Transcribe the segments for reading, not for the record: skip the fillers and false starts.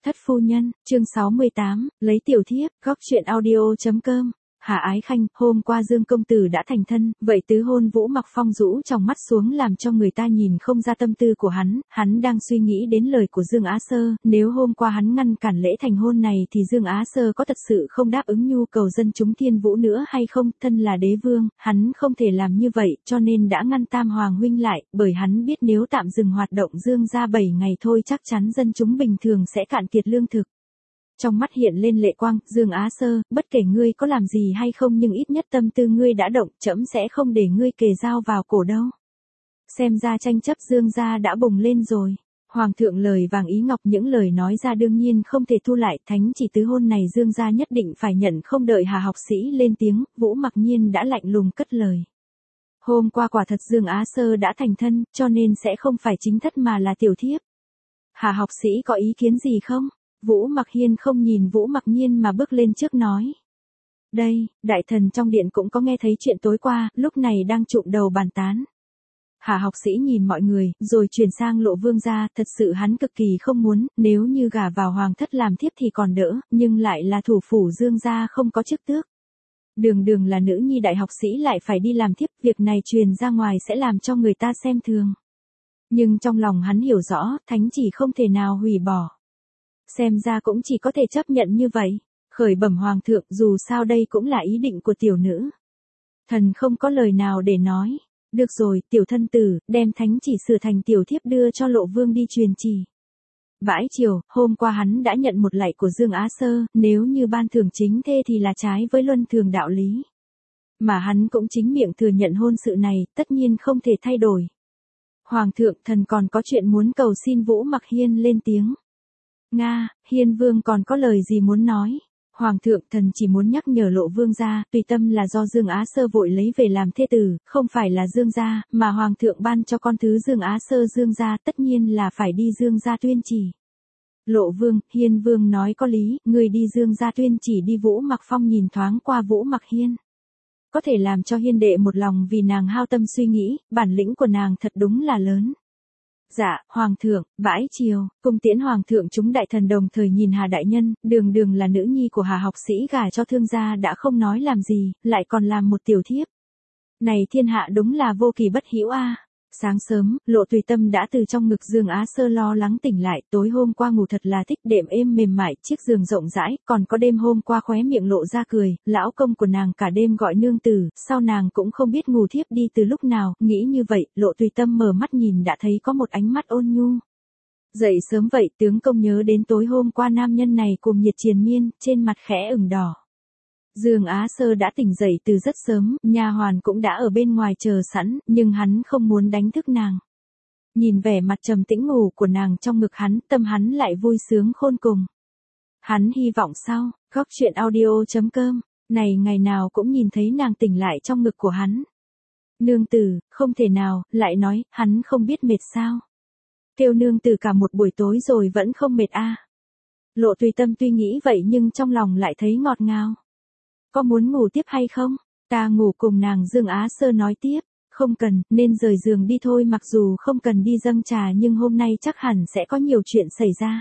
Thất phu nhân, chương 68, lấy tiểu thiếp, góc truyện audio.com. Hạ Ái Khanh, hôm qua Dương công tử đã thành thân, vậy tứ hôn Vũ Mặc Phong rũ trong mắt xuống làm cho người ta nhìn không ra tâm tư của hắn đang suy nghĩ đến lời của Dương Á Sơ, nếu hôm qua hắn ngăn cản lễ thành hôn này thì Dương Á Sơ có thật sự không đáp ứng nhu cầu dân chúng thiên vũ nữa hay không, thân là đế vương, hắn không thể làm như vậy, cho nên đã ngăn Tam Hoàng huynh lại, bởi hắn biết nếu tạm dừng hoạt động Dương gia 7 ngày thôi chắc chắn dân chúng bình thường sẽ cạn kiệt lương thực. Trong mắt hiện lên lệ quang, Dương Á Sơ, bất kể ngươi có làm gì hay không nhưng ít nhất tâm tư ngươi đã động, trẫm sẽ không để ngươi kề dao vào cổ đâu. Xem ra tranh chấp Dương gia đã bùng lên rồi. Hoàng thượng lời vàng ý ngọc, những lời nói ra đương nhiên không thể thu lại, thánh chỉ tứ hôn này Dương gia nhất định phải nhận. Không đợi Hà học sĩ lên tiếng, Vũ Mặc Nhiên đã lạnh lùng cất lời. Hôm qua quả thật Dương Á Sơ đã thành thân, cho nên sẽ không phải chính thất mà là tiểu thiếp. Hà học sĩ có ý kiến gì không? Vũ Mặc Hiên không nhìn Vũ Mặc Nhiên mà bước lên trước nói. Đây, đại thần trong điện cũng có nghe thấy chuyện tối qua, lúc này đang trụm đầu bàn tán. Hà học sĩ nhìn mọi người, rồi chuyển sang Lộ Vương gia, thật sự hắn cực kỳ không muốn, nếu như gả vào hoàng thất làm thiếp thì còn đỡ, nhưng lại là thủ phủ Dương gia không có chức tước. Đường là nữ nhi đại học sĩ lại phải đi làm thiếp, việc này truyền ra ngoài sẽ làm cho người ta xem thường. Nhưng trong lòng hắn hiểu rõ, thánh chỉ không thể nào hủy bỏ. Xem ra cũng chỉ có thể chấp nhận như vậy. Khởi bẩm hoàng thượng, dù sao đây cũng là ý định của tiểu nữ. Thần không có lời nào để nói. Được rồi, tiểu thân tử, đem thánh chỉ sửa thành tiểu thiếp đưa cho Lộ Vương đi truyền chỉ. Bãi chiều, hôm qua hắn đã nhận một lạy của Dương Á Sơ, nếu như ban thưởng chính thê thì là trái với luân thường đạo lý. Mà hắn cũng chính miệng thừa nhận hôn sự này, tất nhiên không thể thay đổi. Hoàng thượng, thần còn có chuyện muốn cầu xin. Vũ Mặc Hiên lên tiếng. Nga, Hiên Vương còn có lời gì muốn nói? Hoàng thượng, thần chỉ muốn nhắc nhở Lộ Vương gia, tùy tâm là do Dương Á Sơ vội lấy về làm thê tử, không phải là Dương gia, mà Hoàng thượng ban cho con thứ Dương Á Sơ Dương gia, tất nhiên là phải đi Dương gia tuyên chỉ. Lộ Vương, Hiên Vương nói có lý, người đi Dương gia tuyên chỉ đi. Vũ Mặc Phong nhìn thoáng qua Vũ Mặc Hiên. Có thể làm cho Hiên đệ một lòng vì nàng hao tâm suy nghĩ, bản lĩnh của nàng thật đúng là lớn. Dạ, hoàng thượng. Bãi chiều, cung tiễn hoàng thượng chúng đại thần đồng thời nhìn Hà đại nhân, đường là nữ nhi của Hà học sĩ gả cho thương gia đã không nói làm gì, lại còn làm một tiểu thiếp. Này thiên hạ đúng là vô kỳ bất hữu a. Sáng sớm, Lộ Tùy Tâm đã từ trong ngực Dương Á Sơ lo lắng tỉnh lại, tối hôm qua ngủ thật là thích, đệm êm mềm mại, chiếc giường rộng rãi, còn có đêm hôm qua khóe miệng lộ ra cười, lão công của nàng cả đêm gọi nương tử, sao nàng cũng không biết ngủ thiếp đi từ lúc nào, nghĩ như vậy, Lộ Tùy Tâm mở mắt nhìn đã thấy có một ánh mắt ôn nhu. Dậy sớm vậy, tướng công nhớ đến tối hôm qua nam nhân này cùng nhiệt triền miên, trên mặt khẽ ửng đỏ. Dương Á Sơ đã tỉnh dậy từ rất sớm, nha hoàn cũng đã ở bên ngoài chờ sẵn, nhưng hắn không muốn đánh thức nàng. Nhìn vẻ mặt trầm tĩnh ngủ của nàng trong ngực hắn, tâm hắn lại vui sướng khôn cùng. Hắn hy vọng sao, góc truyện audio.com, này ngày nào cũng nhìn thấy nàng tỉnh lại trong ngực của hắn. Nương tử, không thể nào, lại nói, hắn không biết mệt sao. Kêu nương tử cả một buổi tối rồi vẫn không mệt a. Lộ Tùy Tâm tuy nghĩ vậy nhưng trong lòng lại thấy ngọt ngào. Có muốn ngủ tiếp hay không? Ta ngủ cùng nàng. Dương Á Sơ nói tiếp. Không cần, nên rời giường đi thôi. Mặc dù không cần đi dâng trà nhưng hôm nay chắc hẳn sẽ có nhiều chuyện xảy ra.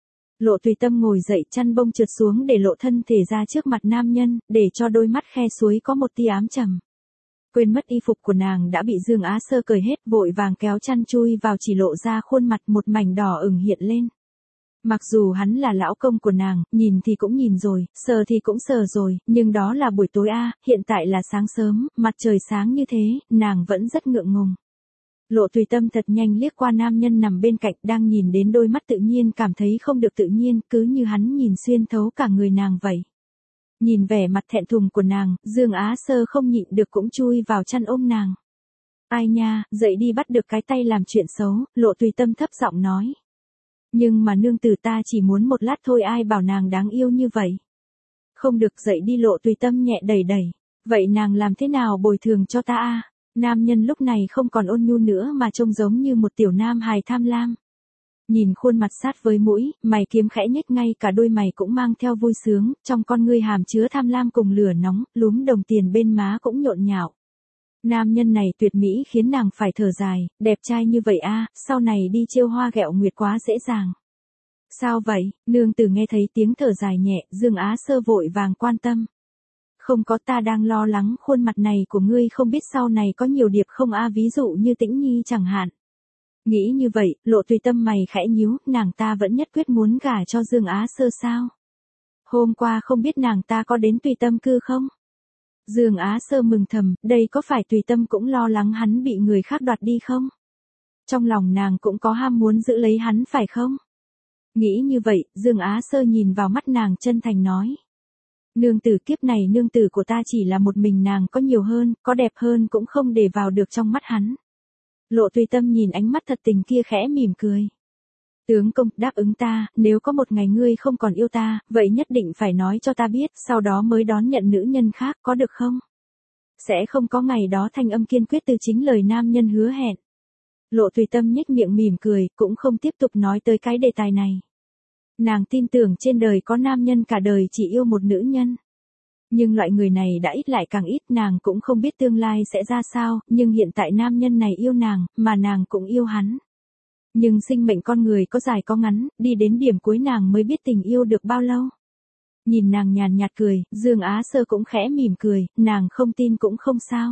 Lộ Tùy Tâm ngồi dậy, chăn bông trượt xuống để lộ thân thể ra trước mặt nam nhân, để cho đôi mắt khe suối có một tia ám trầm. Quên mất y phục của nàng đã bị Dương Á Sơ cởi hết, vội vàng kéo chăn chui vào, chỉ lộ ra khuôn mặt, một mảnh đỏ ửng hiện lên. Mặc dù hắn là lão công của nàng, nhìn thì cũng nhìn rồi, sờ thì cũng sờ rồi, nhưng đó là buổi tối a, hiện tại là sáng sớm, mặt trời sáng như thế, nàng vẫn rất ngượng ngùng. Lộ Tùy Tâm thật nhanh liếc qua nam nhân nằm bên cạnh, đang nhìn đến đôi mắt tự nhiên cảm thấy không được tự nhiên, cứ như hắn nhìn xuyên thấu cả người nàng vậy. Nhìn vẻ mặt thẹn thùng của nàng, Dương Á Sơ không nhịn được cũng chui vào chăn ôm nàng. Ai nha, dậy đi, bắt được cái tay làm chuyện xấu, Lộ Tùy Tâm thấp giọng nói. Nhưng mà nương tử, ta chỉ muốn một lát thôi, ai bảo nàng đáng yêu như vậy. Không được, dậy đi. Lộ Tùy Tâm nhẹ đẩy. Vậy nàng làm thế nào bồi thường cho ta a? Nam nhân lúc này không còn ôn nhu nữa mà trông giống như một tiểu nam hài tham lam. Nhìn khuôn mặt sát với mũi, mày kiếm khẽ nhếch, ngay cả đôi mày cũng mang theo vui sướng, trong con ngươi hàm chứa tham lam cùng lửa nóng, lúm đồng tiền bên má cũng nhộn nhạo. Nam nhân này tuyệt mỹ khiến nàng phải thở dài, đẹp trai như vậy a, sau này đi trêu hoa ghẹo nguyệt quá dễ dàng. Sao vậy, nương tử nghe thấy tiếng thở dài nhẹ, Dương Á Sơ vội vàng quan tâm. Không có, ta đang lo lắng khuôn mặt này của ngươi không biết sau này có nhiều điệp không ví dụ như Tĩnh Nhi chẳng hạn. Nghĩ như vậy, Lộ Tùy Tâm mày khẽ nhíu, nàng ta vẫn nhất quyết muốn gả cho Dương Á Sơ sao? Hôm qua không biết nàng ta có đến Tùy Tâm cư không? Dương Á Sơ mừng thầm, đây có phải Tùy Tâm cũng lo lắng hắn bị người khác đoạt đi không? Trong lòng nàng cũng có ham muốn giữ lấy hắn phải không? Nghĩ như vậy, Dương Á Sơ nhìn vào mắt nàng chân thành nói. Nương tử, kiếp này nương tử của ta chỉ là một mình nàng, có nhiều hơn, có đẹp hơn cũng không để vào được trong mắt hắn. Lộ Tùy Tâm nhìn ánh mắt thật tình kia khẽ mỉm cười. Tướng công, đáp ứng ta, nếu có một ngày ngươi không còn yêu ta, vậy nhất định phải nói cho ta biết, sau đó mới đón nhận nữ nhân khác, có được không? Sẽ không có ngày đó, thanh âm kiên quyết từ chính lời nam nhân hứa hẹn. Lộ Tùy Tâm nhếch miệng mỉm cười, cũng không tiếp tục nói tới cái đề tài này. Nàng tin tưởng trên đời có nam nhân cả đời chỉ yêu một nữ nhân. Nhưng loại người này đã ít lại càng ít, nàng cũng không biết tương lai sẽ ra sao, nhưng hiện tại nam nhân này yêu nàng, mà nàng cũng yêu hắn. Nhưng sinh mệnh con người có dài có ngắn, đi đến điểm cuối nàng mới biết tình yêu được bao lâu. Nhìn nàng nhàn nhạt cười, Dương Á Sơ cũng khẽ mỉm cười, nàng không tin cũng không sao.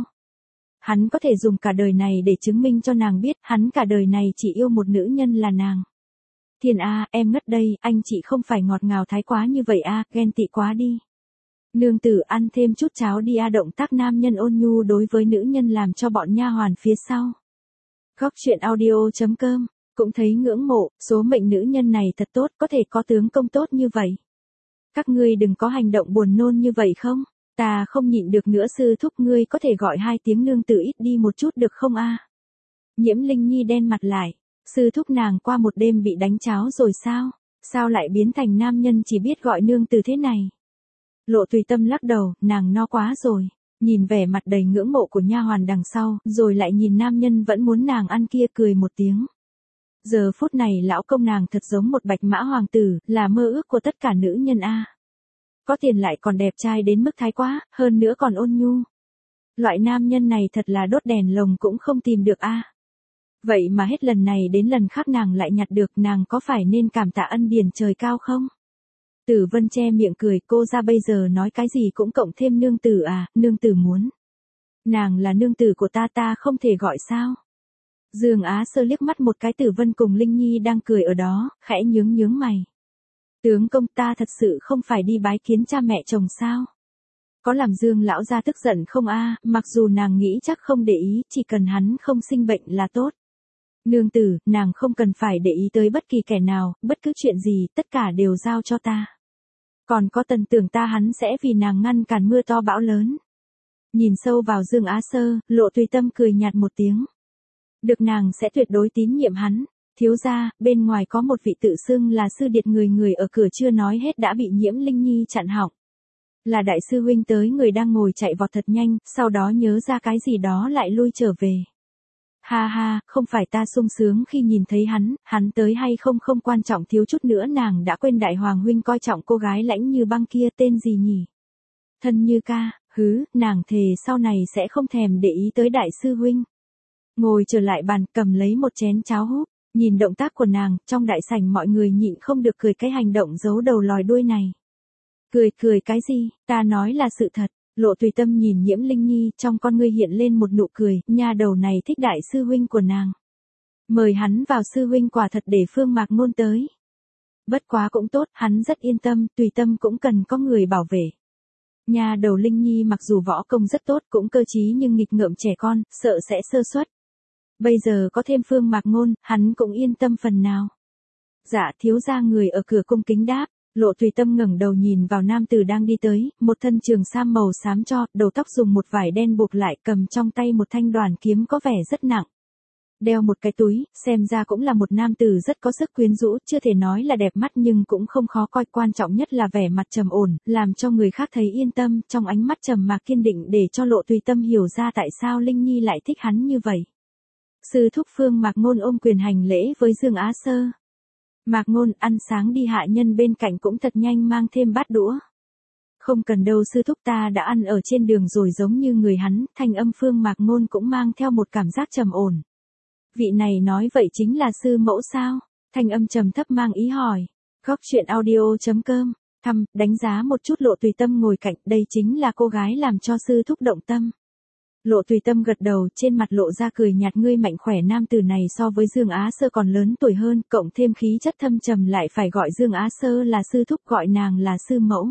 Hắn có thể dùng cả đời này để chứng minh cho nàng biết, hắn cả đời này chỉ yêu một nữ nhân là nàng. Thiên A, em ngất đây, anh chị không phải ngọt ngào thái quá như vậy a, ghen tị quá đi. Nương tử, ăn thêm chút cháo đi a. Động tác nam nhân ôn nhu đối với nữ nhân làm cho bọn nha hoàn phía sau. Góc truyện audio.com, cũng thấy ngưỡng mộ, số mệnh nữ nhân này thật tốt, có thể có tướng công tốt như vậy. Các ngươi đừng có hành động buồn nôn như vậy không? Ta không nhịn được nữa, sư thúc, ngươi có thể gọi 2 tiếng nương tử ít đi một chút được không a? Nhiễm Linh Nhi đen mặt lại. Sư thúc, nàng qua một đêm bị đánh cháo rồi sao? Sao lại biến thành nam nhân chỉ biết gọi nương tử thế này? Lộ Tùy Tâm lắc đầu, nàng no quá rồi. Nhìn vẻ mặt đầy ngưỡng mộ của nha hoàn đằng sau, rồi lại nhìn nam nhân vẫn muốn nàng ăn kia, cười một tiếng. Giờ phút này lão công nàng thật giống một bạch mã hoàng tử, là mơ ước của tất cả nữ nhân a. Có tiền lại còn đẹp trai đến mức thái quá, hơn nữa còn ôn nhu. Loại nam nhân này thật là đốt đèn lồng cũng không tìm được a. Vậy mà hết lần này đến lần khác nàng lại nhặt được, nàng có phải nên cảm tạ ân điển trời cao không? Tử Vân che miệng cười, cô ra bây giờ nói cái gì cũng cộng thêm nương tử à, nương tử muốn. Nàng là nương tử của ta, ta không thể gọi sao? Dương Á Sơ liếc mắt một cái Tử Vân cùng Linh Nhi đang cười ở đó, khẽ nhướng mày. Tướng công, ta thật sự không phải đi bái kiến cha mẹ chồng sao? Có làm Dương lão gia tức giận không a? Mặc dù nàng nghĩ chắc không để ý, chỉ cần hắn không sinh bệnh là tốt. Nương tử, nàng không cần phải để ý tới bất kỳ kẻ nào, bất cứ chuyện gì, tất cả đều giao cho ta. Còn có Tần Tưởng ta, hắn sẽ vì nàng ngăn cản mưa to bão lớn. Nhìn sâu vào Dương Á Sơ, Lộ Tùy Tâm cười nhạt một tiếng. Được, nàng sẽ tuyệt đối tín nhiệm hắn. Thiếu gia, bên ngoài có một vị tự xưng là sư điệt, người ở cửa chưa nói hết đã bị Nhiễm Linh Nhi chặn họng. Là đại sư huynh tới, người đang ngồi chạy vọt thật nhanh, sau đó nhớ ra cái gì đó lại lui trở về. Ha ha, không phải ta sung sướng khi nhìn thấy hắn tới hay không không quan trọng, thiếu chút nữa nàng đã quên đại hoàng huynh coi trọng cô gái lãnh như băng kia, tên gì nhỉ? Thân Như Ca, nàng thề sau này sẽ không thèm để ý tới đại sư huynh. Ngồi trở lại bàn, cầm lấy một chén cháo húp, nhìn động tác của nàng, trong đại sảnh mọi người nhịn không được cười cái hành động giấu đầu lòi đuôi này. Cười cái gì, ta nói là sự thật. Lộ Tùy Tâm nhìn Nhiễm Linh Nhi, trong con ngươi hiện lên một nụ cười, nha đầu này thích đại sư huynh của nàng. Mời hắn vào, sư huynh quả thật để Phương Mạc Ngôn tới. Bất quá cũng tốt, hắn rất yên tâm, Tùy Tâm cũng cần có người bảo vệ. Nha đầu Linh Nhi mặc dù võ công rất tốt, cũng cơ trí nhưng nghịch ngợm trẻ con, sợ sẽ sơ suất. Bây giờ có thêm Phương Mạc Ngôn, hắn cũng yên tâm phần nào. Dạ thiếu gia, người ở cửa cung kính đáp. Lộ Tùy Tâm ngẩng đầu nhìn vào nam tử đang đi tới, một thân trường sam màu xám cho, đầu tóc dùng một vải đen buộc lại, cầm trong tay một thanh đoàn kiếm có vẻ rất nặng. Đeo một cái túi, xem ra cũng là một nam tử rất có sức quyến rũ, chưa thể nói là đẹp mắt nhưng cũng không khó coi, quan trọng nhất là vẻ mặt trầm ổn, làm cho người khác thấy yên tâm, trong ánh mắt trầm mặc kiên định để cho Lộ Tùy Tâm hiểu ra tại sao Linh Nhi lại thích hắn như vậy. Sư thúc Phương Mạc Ngôn ôm quyền hành lễ với Dương Á Sơ. Mạc Ngôn, ăn sáng đi, hạ nhân bên cạnh cũng thật nhanh mang thêm bát đũa. Không cần đâu sư thúc, ta đã ăn ở trên đường rồi. Giống như người hắn, thanh âm Phương Mạc Ngôn cũng mang theo một cảm giác trầm ổn. Vị này nói vậy chính là sư mẫu sao? Thanh âm trầm thấp mang ý hỏi. Góc chuyện audio.com, đánh giá một chút Lộ Tùy Tâm ngồi cạnh, đây chính là cô gái làm cho sư thúc động tâm. Lộ Tùy Tâm gật đầu, trên mặt lộ ra cười nhạt, ngươi mạnh khỏe nam tử này so với Dương Á Sơ còn lớn tuổi hơn, cộng thêm khí chất thâm trầm lại phải gọi Dương Á Sơ là sư thúc, gọi nàng là sư mẫu.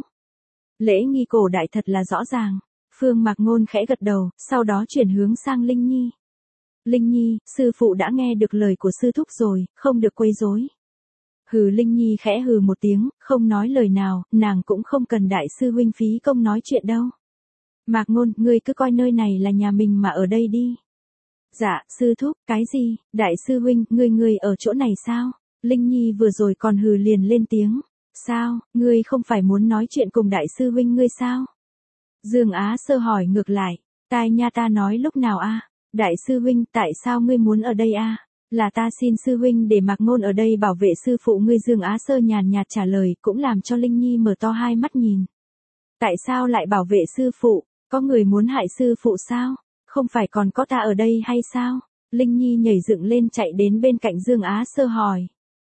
Lễ nghi cổ đại thật là rõ ràng. Phương Mạc Ngôn khẽ gật đầu, sau đó chuyển hướng sang Linh Nhi. Linh Nhi, sư phụ đã nghe được lời của sư thúc rồi, không được quấy rối. Hừ, Linh Nhi khẽ hừ một tiếng, không nói lời nào, nàng cũng không cần đại sư huynh phí công nói chuyện đâu. Mạc Ngôn, ngươi cứ coi nơi này là nhà mình mà ở đây đi. Dạ, sư thúc, cái gì, đại sư huynh, ngươi ở chỗ này sao? Linh Nhi vừa rồi còn hừ liền lên tiếng. Sao, ngươi không phải muốn nói chuyện cùng đại sư huynh ngươi sao? Dương Á Sơ hỏi ngược lại, tai nha ta nói lúc nào a? Đại sư huynh, tại sao ngươi muốn ở đây a? Là ta xin sư huynh để Mạc Ngôn ở đây bảo vệ sư phụ ngươi. Dương Á Sơ nhàn nhạt trả lời, cũng làm cho Linh Nhi mở to hai mắt nhìn. Tại sao lại bảo vệ sư phụ? Có người muốn hại sư phụ sao? Không phải còn có ta ở đây hay sao? Linh Nhi nhảy dựng lên chạy đến bên cạnh Dương Á Sơ hỏi.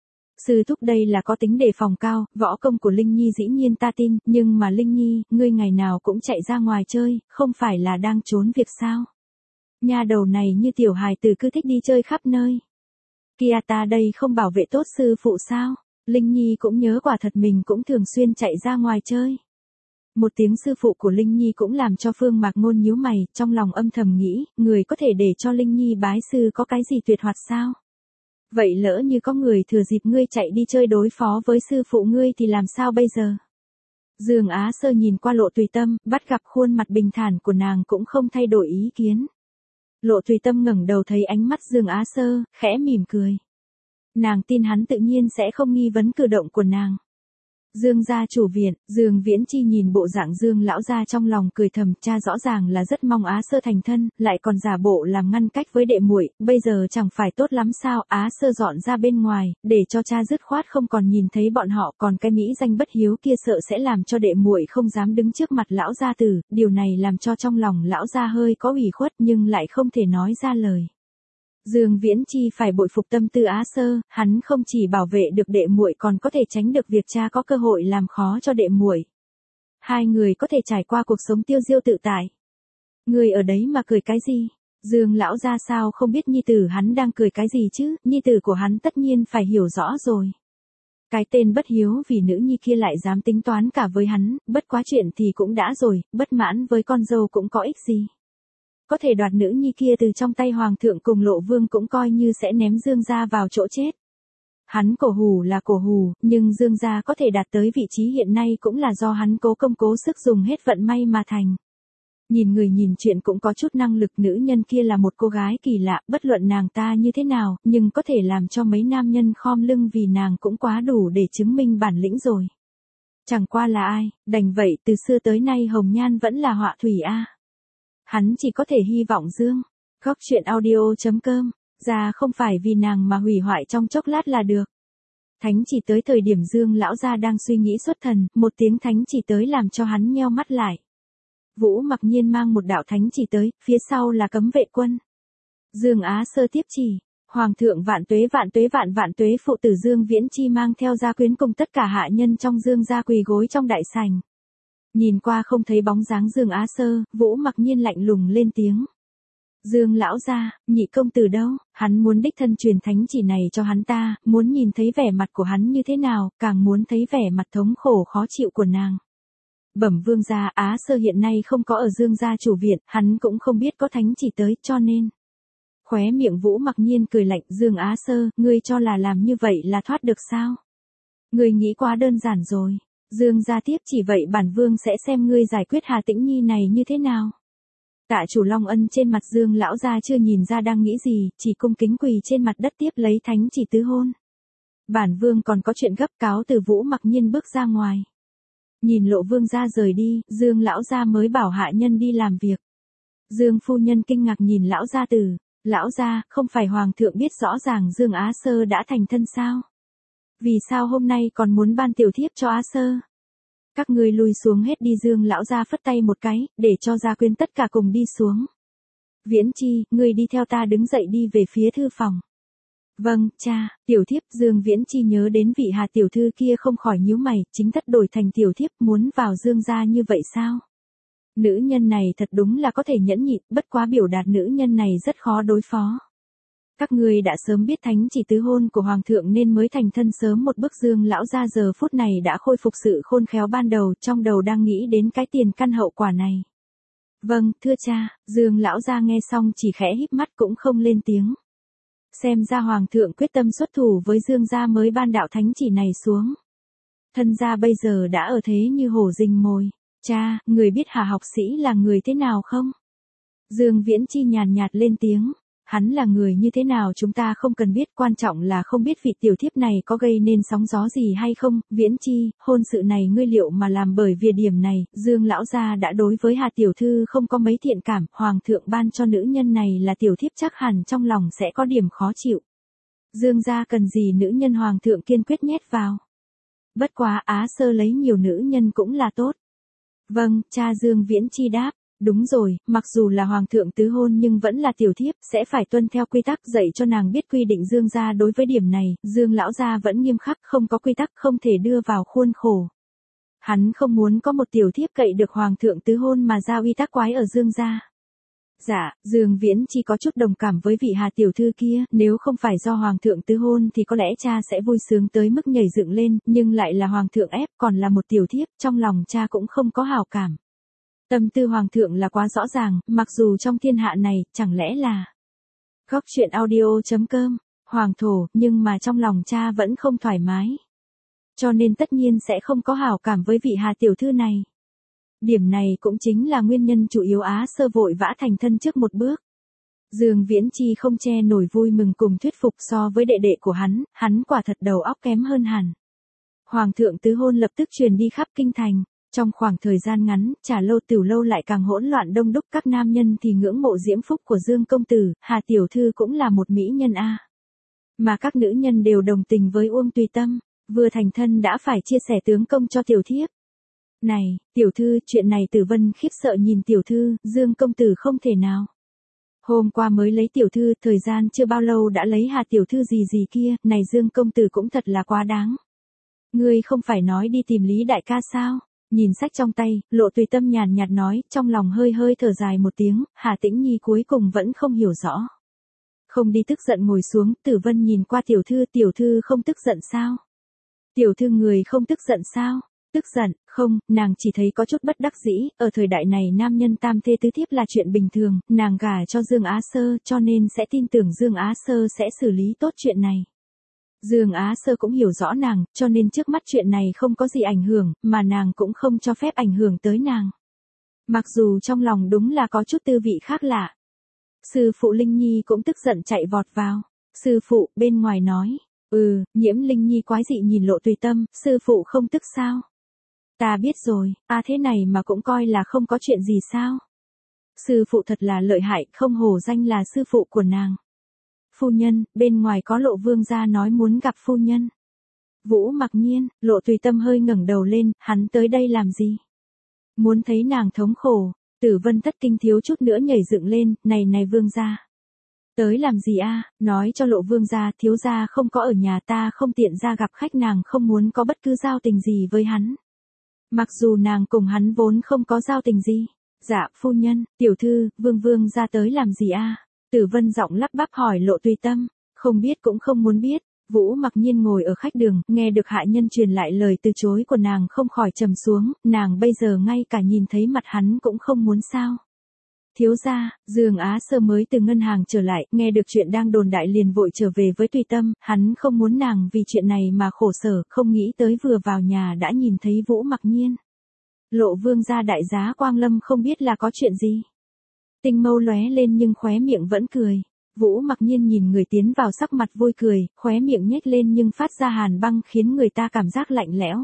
Sư thúc đây là có tính đề phòng cao, võ công của Linh Nhi dĩ nhiên ta tin, nhưng mà Linh Nhi, ngươi ngày nào cũng chạy ra ngoài chơi, không phải là đang trốn việc sao? Nha đầu này như tiểu hài tử cứ thích đi chơi khắp nơi. Kia ta đây không bảo vệ tốt sư phụ sao? Linh Nhi cũng nhớ quả thật mình cũng thường xuyên chạy ra ngoài chơi. Một tiếng sư phụ của Linh Nhi cũng làm cho Phương Mạc Ngôn nhíu mày, trong lòng âm thầm nghĩ, người có thể để cho Linh Nhi bái sư có cái gì tuyệt hoạt sao? Vậy lỡ như có người thừa dịp ngươi chạy đi chơi đối phó với sư phụ ngươi thì làm sao bây giờ? Dương Á Sơ nhìn qua Lộ Tùy Tâm, bắt gặp khuôn mặt bình thản của nàng cũng không thay đổi ý kiến. Lộ Tùy Tâm ngẩng đầu thấy ánh mắt Dương Á Sơ, khẽ mỉm cười. Nàng tin hắn tự nhiên sẽ không nghi vấn cử động của nàng. Dương gia chủ viện, Dương Viễn Chi nhìn bộ dạng Dương lão gia trong lòng cười thầm, cha rõ ràng là rất mong Á Sơ thành thân, lại còn giả bộ làm ngăn cách với đệ muội, bây giờ chẳng phải tốt lắm sao? Á Sơ dọn ra bên ngoài, để cho cha dứt khoát không còn nhìn thấy bọn họ, còn cái mỹ danh bất hiếu kia sợ sẽ làm cho đệ muội không dám đứng trước mặt lão gia tử, điều này làm cho trong lòng lão gia hơi có ủy khuất nhưng lại không thể nói ra lời. Dương Viễn Chi phải bội phục tâm tư Á Sơ, hắn không chỉ bảo vệ được đệ muội còn có thể tránh được việc cha có cơ hội làm khó cho đệ muội. Hai người có thể trải qua cuộc sống tiêu diêu tự tại. Người ở đấy mà cười cái gì? Dương lão gia sao không biết nhi tử hắn đang cười cái gì chứ, nhi tử của hắn tất nhiên phải hiểu rõ rồi. Cái tên bất hiếu vì nữ nhi kia lại dám tính toán cả với hắn, bất quá chuyện thì cũng đã rồi, bất mãn với con dâu cũng có ích gì. Có thể đoạt nữ nhi kia từ trong tay hoàng thượng cùng Lộ Vương cũng coi như sẽ ném Dương gia vào chỗ chết. Hắn cổ hủ là cổ hủ, nhưng Dương gia có thể đạt tới vị trí hiện nay cũng là do hắn cố công cố sức dùng hết vận may mà thành. Nhìn người nhìn chuyện cũng có chút năng lực, nữ nhân kia là một cô gái kỳ lạ, bất luận nàng ta như thế nào, nhưng có thể làm cho mấy nam nhân khom lưng vì nàng cũng quá đủ để chứng minh bản lĩnh rồi. Chẳng qua là ai, đành vậy từ xưa tới nay hồng nhan vẫn là họa thủy a. Hắn chỉ có thể hy vọng Dương. Góc chuyện audio.com, ra không phải vì nàng mà hủy hoại trong chốc lát là được. Thánh chỉ tới thời điểm Dương lão gia đang suy nghĩ xuất thần, một tiếng thánh chỉ tới làm cho hắn nheo mắt lại. Vũ Mặc Nhiên mang một đạo thánh chỉ tới, phía sau là cấm vệ quân. Dương Á Sơ tiếp chỉ, Hoàng thượng vạn tuế vạn tuế vạn vạn tuế, phụ tử Dương Viễn Chi mang theo gia quyến cùng tất cả hạ nhân trong Dương gia quỳ gối trong đại sảnh. Nhìn qua không thấy bóng dáng Dương Á Sơ, Vũ Mặc Nhiên lạnh lùng lên tiếng. Dương lão gia, nhị công tử đâu? Hắn muốn đích thân truyền thánh chỉ này cho hắn ta, muốn nhìn thấy vẻ mặt của hắn như thế nào, càng muốn thấy vẻ mặt thống khổ khó chịu của nàng. Bẩm vương gia, Á Sơ hiện nay không có ở Dương gia chủ viện, hắn cũng không biết có thánh chỉ tới, cho nên. Khóe miệng Vũ Mặc Nhiên cười lạnh, Dương Á Sơ, ngươi cho là làm như vậy là thoát được sao? Ngươi nghĩ quá đơn giản rồi. Dương gia tiếp chỉ vậy bản vương sẽ xem ngươi giải quyết Hà Tĩnh Nhi này như thế nào. Tạ chủ Long Ân trên mặt Dương lão gia chưa nhìn ra đang nghĩ gì, chỉ cung kính quỳ trên mặt đất tiếp lấy thánh chỉ tứ hôn. Bản vương còn có chuyện gấp, cáo từ. Vũ Mặc Nhiên bước ra ngoài. Nhìn Lộ vương gia rời đi, Dương lão gia mới bảo hạ nhân đi làm việc. Dương phu nhân kinh ngạc nhìn lão gia tử, lão gia, không phải hoàng thượng biết rõ ràng Dương Á Sơ đã thành thân sao? Vì sao hôm nay còn muốn ban tiểu thiếp cho Á Sơ? Các ngươi lùi xuống hết đi. Dương lão gia phất tay một cái, để cho gia quyến tất cả cùng đi xuống. Viễn Chi, ngươi đi theo ta đứng dậy đi về phía thư phòng. Vâng, cha, tiểu thiếp Dương Viễn Chi nhớ đến vị Hà tiểu thư kia không khỏi nhíu mày, chính thất đổi thành tiểu thiếp muốn vào Dương gia như vậy sao? Nữ nhân này thật đúng là có thể nhẫn nhịn, bất quá biểu đạt nữ nhân này rất khó đối phó. Các ngươi đã sớm biết thánh chỉ tứ hôn của hoàng thượng nên mới thành thân sớm một bước. Dương lão gia giờ phút này đã khôi phục sự khôn khéo ban đầu, trong đầu đang nghĩ đến cái tiền căn hậu quả này. Vâng, thưa cha, Dương lão gia nghe xong chỉ khẽ híp mắt cũng không lên tiếng. Xem ra hoàng thượng quyết tâm xuất thủ với Dương gia mới ban đạo thánh chỉ này xuống. Thân gia bây giờ đã ở thế như hổ rình mồi. Cha, người biết Hà học sĩ là người thế nào không? Dương Viễn Chi nhàn nhạt lên tiếng. Hắn là người như thế nào chúng ta không cần biết, quan trọng là không biết vị tiểu thiếp này có gây nên sóng gió gì hay không. Viễn Chi, hôn sự này ngươi liệu mà làm, bởi vì điểm này, Dương lão gia đã đối với Hà tiểu thư không có mấy thiện cảm, hoàng thượng ban cho nữ nhân này là tiểu thiếp chắc hẳn trong lòng sẽ có điểm khó chịu. Dương gia cần gì nữ nhân hoàng thượng kiên quyết nhét vào. Bất quá Á Sơ lấy nhiều nữ nhân cũng là tốt. Vâng, cha. Dương Viễn Chi đáp. Đúng rồi, mặc dù là hoàng thượng tứ hôn nhưng vẫn là tiểu thiếp, sẽ phải tuân theo quy tắc, dạy cho nàng biết quy định. Dương gia đối với điểm này, Dương lão gia vẫn nghiêm khắc, không có quy tắc không thể đưa vào khuôn khổ. Hắn không muốn có một tiểu thiếp cậy được hoàng thượng tứ hôn mà ra uy tắc quái ở Dương gia. Dạ, Dương Viễn Chi có chút đồng cảm với vị Hà tiểu thư kia, nếu không phải do hoàng thượng tứ hôn thì có lẽ cha sẽ vui sướng tới mức nhảy dựng lên, nhưng lại là hoàng thượng ép, còn là một tiểu thiếp, trong lòng cha cũng không có hảo cảm. Tâm tư hoàng thượng là quá rõ ràng, mặc dù trong thiên hạ này, chẳng lẽ là Góc truyện audio.com, hoàng thổ, nhưng mà trong lòng cha vẫn không thoải mái. Cho nên tất nhiên sẽ không có hảo cảm với vị Hà tiểu thư này. Điểm này cũng chính là nguyên nhân chủ yếu Á Sơ vội vã thành thân trước một bước. Dương Viễn Chi không che nổi vui mừng cùng thuyết phục, so với đệ đệ của hắn quả thật đầu óc kém hơn hẳn. Hoàng thượng tứ hôn lập tức truyền đi khắp kinh thành. Trong khoảng thời gian ngắn, trà lâu tiểu lâu lại càng hỗn loạn đông đúc, các nam nhân thì ngưỡng mộ diễm phúc của Dương công tử, Hà tiểu thư cũng là một mỹ nhân a. Mà các nữ nhân đều đồng tình với Uông Tùy Tâm, vừa thành thân đã phải chia sẻ tướng công cho tiểu thiếp. Này, tiểu thư, chuyện này Tử Vân khiếp sợ nhìn tiểu thư, Dương công tử không thể nào. Hôm qua mới lấy tiểu thư, thời gian chưa bao lâu đã lấy Hà tiểu thư gì gì kia, này Dương công tử cũng thật là quá đáng. Ngươi không phải nói đi tìm Lý đại ca sao? Nhìn sách trong tay, Lộ Tùy Tâm nhàn nhạt nói, trong lòng hơi hơi thở dài một tiếng, Hà Tĩnh Nhi cuối cùng vẫn không hiểu rõ. Không đi, tức giận ngồi xuống, Tử Vân nhìn qua tiểu thư không tức giận sao? Tiểu thư người không tức giận sao? Tức giận, không, nàng chỉ thấy có chút bất đắc dĩ, ở thời đại này nam nhân tam thê tứ thiếp là chuyện bình thường, nàng gả cho Dương Á Sơ cho nên sẽ tin tưởng Dương Á Sơ sẽ xử lý tốt chuyện này. Dương Á Sơ cũng hiểu rõ nàng, cho nên trước mắt chuyện này không có gì ảnh hưởng, mà nàng cũng không cho phép ảnh hưởng tới nàng. Mặc dù trong lòng đúng là có chút tư vị khác lạ. Sư phụ Linh Nhi cũng tức giận chạy vọt vào. Sư phụ, bên ngoài nói. Nhiễm Linh Nhi quái dị nhìn Lộ Tùy Tâm, sư phụ không tức sao? Ta biết rồi, thế này mà cũng coi là không có chuyện gì sao? Sư phụ thật là lợi hại, không hổ danh là sư phụ của nàng. Phu nhân, bên ngoài có Lộ vương gia nói muốn gặp phu nhân. Vũ Mặc Nhiên, Lộ Tùy Tâm hơi ngẩng đầu lên, hắn tới đây làm gì? Muốn thấy nàng thống khổ. Tử Vân thất kinh thiếu chút nữa nhảy dựng lên, này vương gia. Tới làm gì a? Nói cho Lộ vương gia, thiếu gia không có ở nhà, ta không tiện ra gặp khách, nàng không muốn có bất cứ giao tình gì với hắn. Mặc dù nàng cùng hắn vốn không có giao tình gì. Dạ, phu nhân, tiểu thư, vương gia tới làm gì a? Tử Vân giọng lắp bắp hỏi Lộ Tùy Tâm, không biết cũng không muốn biết. Vũ Mặc Nhiên ngồi ở khách đường, nghe được hạ nhân truyền lại lời từ chối của nàng không khỏi trầm xuống, nàng bây giờ ngay cả nhìn thấy mặt hắn cũng không muốn sao. Thiếu gia, Dương Á Sơ mới từ ngân hàng trở lại, nghe được chuyện đang đồn đại liền vội trở về với Tùy Tâm, hắn không muốn nàng vì chuyện này mà khổ sở, không nghĩ tới vừa vào nhà đã nhìn thấy Vũ Mặc Nhiên. Lộ vương gia đại giá Quang Lâm không biết là có chuyện gì. Tinh mâu lóe lên nhưng khóe miệng vẫn cười. Vũ Mặc Nhiên nhìn người tiến vào sắc mặt vui cười, khóe miệng nhếch lên nhưng phát ra hàn băng khiến người ta cảm giác lạnh lẽo.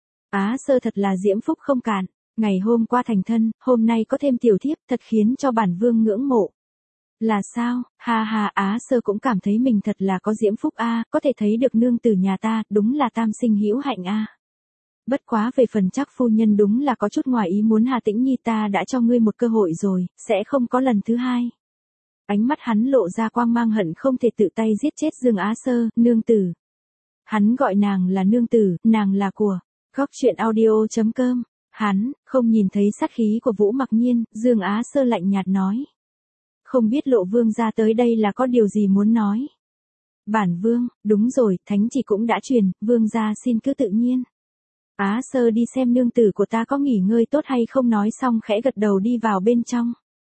Á Sơ thật là diễm phúc không cạn, ngày hôm qua thành thân, hôm nay có thêm tiểu thiếp, thật khiến cho bản vương ngưỡng mộ. Là sao? Ha ha, Á Sơ cũng cảm thấy mình thật là có diễm phúc a, có thể thấy được nương tử nhà ta, đúng là tam sinh hữu hạnh a. Bất quá về phần chắc phu nhân đúng là có chút ngoài ý muốn, Hà Tĩnh Nhi ta đã cho ngươi một cơ hội rồi, sẽ không có lần thứ hai. Ánh mắt hắn lộ ra quang mang hận không thể tự tay giết chết Dương Á Sơ, nương tử. Hắn gọi nàng là nương tử, nàng là của. Góc chuyện audio.com. Hắn, không nhìn thấy sát khí của Vũ Mặc Nhiên, Dương Á Sơ lạnh nhạt nói. Không biết Lộ Vương ra tới đây là có điều gì muốn nói. Bản Vương, đúng rồi, thánh chỉ cũng đã truyền, Vương gia xin cứ tự nhiên. Á Sơ đi xem nương tử của ta có nghỉ ngơi tốt hay không, nói xong khẽ gật đầu đi vào bên trong.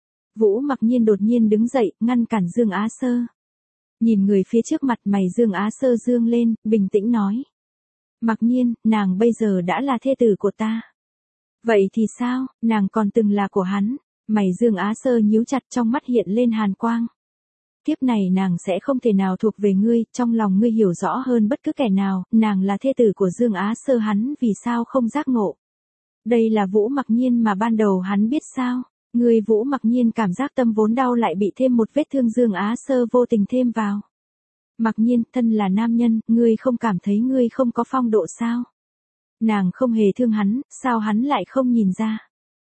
Vũ Mặc Nhiên đột nhiên đứng dậy, ngăn cản Dương Á Sơ. Nhìn người phía trước mặt, mày Dương Á Sơ dương lên, bình tĩnh nói. Mặc Nhiên, nàng bây giờ đã là thê tử của ta. Vậy thì sao, nàng còn từng là của hắn. Mày Dương Á Sơ nhíu chặt, trong mắt hiện lên hàn quang. Kiếp này nàng sẽ không thể nào thuộc về ngươi, trong lòng ngươi hiểu rõ hơn bất cứ kẻ nào, nàng là thê tử của Dương Á Sơ, hắn vì sao không giác ngộ. Đây là Vũ Mặc Nhiên mà ban đầu hắn biết sao. Ngươi Vũ Mặc Nhiên cảm giác tâm vốn đau lại bị thêm một vết thương Dương Á Sơ vô tình thêm vào. Mặc Nhiên, thân là nam nhân, ngươi không cảm thấy ngươi không có phong độ sao? Nàng không hề thương hắn, sao hắn lại không nhìn ra?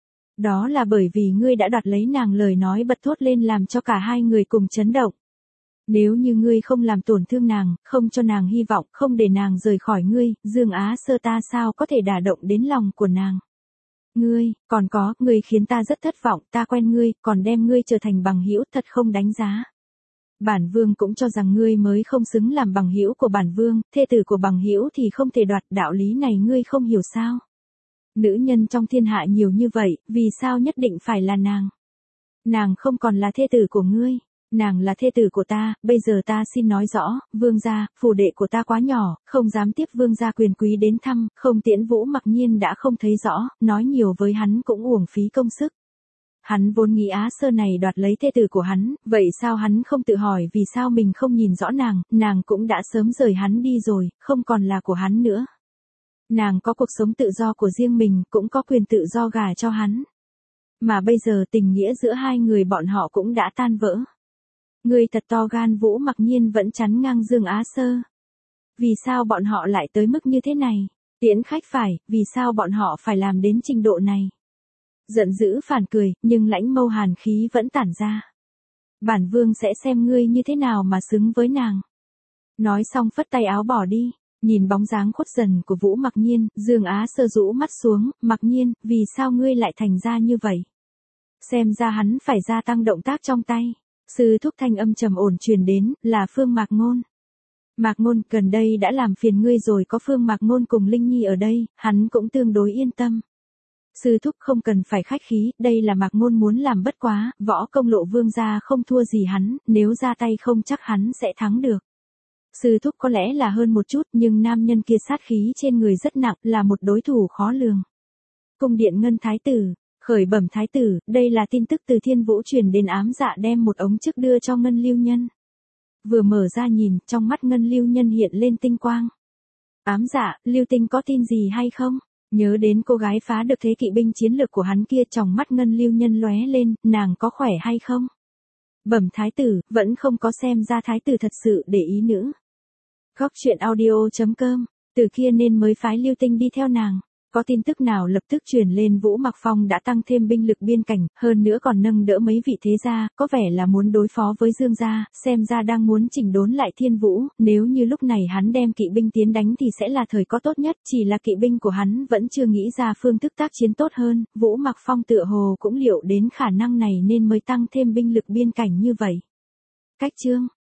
Đó là bởi vì ngươi đã đoạt lấy nàng, lời nói bật thốt lên làm cho cả hai người cùng chấn động. Nếu như ngươi không làm tổn thương nàng, không cho nàng hy vọng, không để nàng rời khỏi ngươi, Dương Á Sơ ta sao có thể đả động đến lòng của nàng? Ngươi, còn có, ngươi khiến ta rất thất vọng, ta quen ngươi, còn đem ngươi trở thành bằng hữu, thật không đánh giá. Bản Vương cũng cho rằng ngươi mới không xứng làm bằng hữu của bản Vương, thê tử của bằng hữu thì không thể đoạt, đạo lý này ngươi không hiểu sao? Nữ nhân trong thiên hạ nhiều như vậy, vì sao nhất định phải là nàng? Nàng không còn là thê tử của ngươi, nàng là thê tử của ta, bây giờ ta xin nói rõ, Vương gia, phủ đệ của ta quá nhỏ, không dám tiếp Vương gia quyền quý đến thăm, không tiễn. Vũ Mặc Nhiên đã không thấy rõ, nói nhiều với hắn cũng uổng phí công sức. Hắn vốn nghĩ Á Sơ này đoạt lấy thê tử của hắn, vậy sao hắn không tự hỏi vì sao mình không nhìn rõ nàng cũng đã sớm rời hắn đi rồi, không còn là của hắn nữa. Nàng có cuộc sống tự do của riêng mình, cũng có quyền tự do gả cho hắn. Mà bây giờ tình nghĩa giữa hai người bọn họ cũng đã tan vỡ. Ngươi thật to gan. Vũ Mặc Nhiên vẫn chắn ngang Dương Á Sơ. Vì sao bọn họ lại tới mức như thế này? Tiễn khách phải, vì sao bọn họ phải làm đến trình độ này? Giận dữ phản cười, nhưng lãnh mâu hàn khí vẫn tản ra. Bản Vương sẽ xem ngươi như thế nào mà xứng với nàng. Nói xong phất tay áo bỏ đi. Nhìn bóng dáng khuất dần của Vũ Mặc Nhiên, Dương Á Sơ rũ mắt xuống. Mặc Nhiên, vì sao ngươi lại thành ra như vậy? Xem ra hắn phải gia tăng động tác trong tay. Sư thúc thanh âm trầm ổn truyền đến, là Phương Mạc Ngôn. Mạc Ngôn, gần đây đã làm phiền ngươi rồi, có Phương Mạc Ngôn cùng Linh Nhi ở đây, hắn cũng tương đối yên tâm. Sư thúc không cần phải khách khí, đây là Mạc Ngôn muốn làm, bất quá, võ công Lộ Vương gia không thua gì hắn, nếu ra tay không chắc hắn sẽ thắng được. Sư thúc có lẽ là hơn một chút, nhưng nam nhân kia sát khí trên người rất nặng, là một đối thủ khó lường. Cung điện Ngân Thái Tử. Khởi bẩm thái tử, đây là tin tức từ Thiên Vũ truyền đến, Ám Dạ đem một ống chức đưa cho Ngân Lưu Nhân. Vừa mở ra nhìn, trong mắt Ngân Lưu Nhân hiện lên tinh quang. Ám Dạ, Lưu Tinh có tin gì hay không? Nhớ đến cô gái phá được thế kỵ binh chiến lược của hắn kia, trong mắt Ngân Lưu Nhân lóe lên, nàng có khỏe hay không? Bẩm thái tử, vẫn không có, xem ra thái tử thật sự để ý nữ. Góc chuyện audio.com, từ kia nên mới phái Lưu Tinh đi theo nàng. Có tin tức nào lập tức truyền lên, Vũ Mặc Phong đã tăng thêm binh lực biên cảnh, hơn nữa còn nâng đỡ mấy vị thế gia, có vẻ là muốn đối phó với Dương gia, xem ra đang muốn chỉnh đốn lại Thiên Vũ, nếu như lúc này hắn đem kỵ binh tiến đánh thì sẽ là thời có tốt nhất, chỉ là kỵ binh của hắn vẫn chưa nghĩ ra phương thức tác chiến tốt hơn, Vũ Mặc Phong tựa hồ cũng liệu đến khả năng này nên mới tăng thêm binh lực biên cảnh như vậy. Cách chương